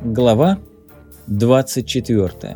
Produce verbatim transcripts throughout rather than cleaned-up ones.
Глава двадцать четвёртая.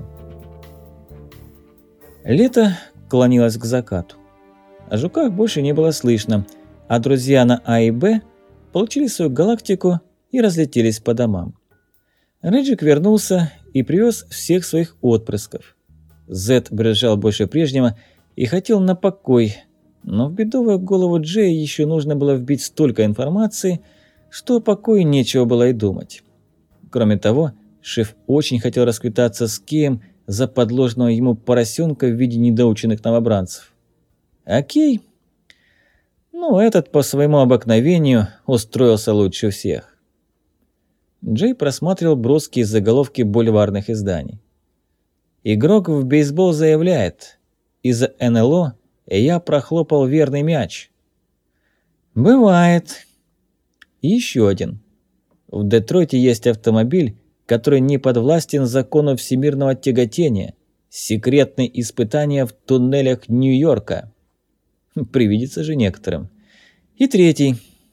Лето клонилось к закату. О жуках больше не было слышно, а друзья на А и Б получили свою галактику и разлетелись по домам. Реджик вернулся и привез всех своих отпрысков. Зет брюзжал больше прежнего и хотел на покой, но в бедовую голову Джея еще нужно было вбить столько информации, что о покое нечего было и думать. Кроме того, шеф очень хотел расквитаться с Кеем за подложенного ему поросенка в виде недоученных новобранцев. А Кей? Ну, этот по своему обыкновению устроился лучше всех. Джей просматривал броские заголовки бульварных изданий. Игрок в бейсбол заявляет: из-за эн эл о я прохлопал верный мяч. Бывает. И еще один. В Детройте есть автомобиль, который не подвластен закону всемирного тяготения. Секретные испытания в туннелях Нью-Йорка. Привидится же некоторым. И третий.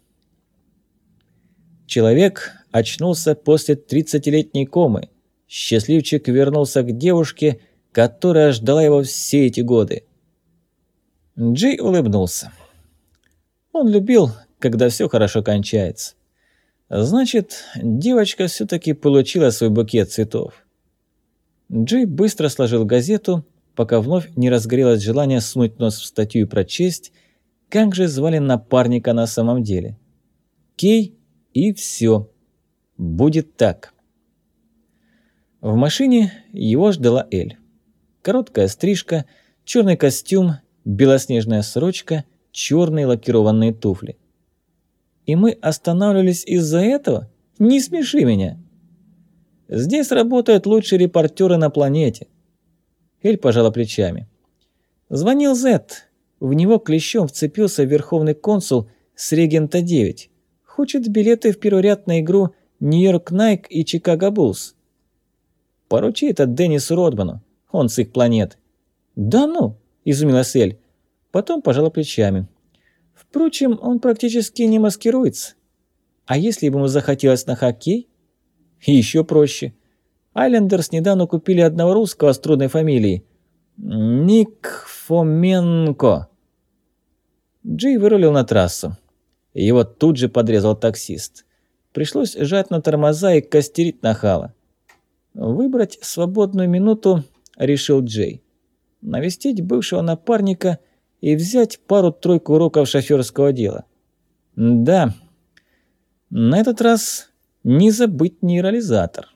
Человек очнулся после тридцатилетней комы. Счастливчик вернулся к девушке, которая ждала его все эти годы. Джей улыбнулся. Он любил, когда все хорошо кончается. Значит, девочка все-таки получила свой букет цветов. Джей быстро сложил газету, пока вновь не разгорелось желание сунуть нос в статью и прочесть, как же звали напарника на самом деле. Кей, и все. Будет так. В машине его ждала Эль. Короткая стрижка, черный костюм, белоснежная сорочка, черные лакированные туфли. И мы останавливались из-за этого? Не смеши меня. Здесь работают лучшие репортеры на планете. Эль пожала плечами. Звонил Зет. В него клещом вцепился верховный консул с Регента девять. Хочет билеты в первый ряд на игру Нью-Йорк Найк и Чикаго Буллс. Поручи это Деннису Родману. Он с их планеты. Да ну, изумилась Эль. Потом пожала плечами. Впрочем, он практически не маскируется. А если бы ему захотелось на хоккей? Еще проще. Айлендерс недавно купили одного русского с трудной фамилией. Ник Фоменко. Джей вырулил на трассу. Его тут же подрезал таксист. Пришлось жать на тормоза и костерить нахала. Выбрать свободную минуту решил Джей. Навестить бывшего напарника и взять пару-тройку уроков шофёрского дела. Да, на этот раз не забыть нейрализатор.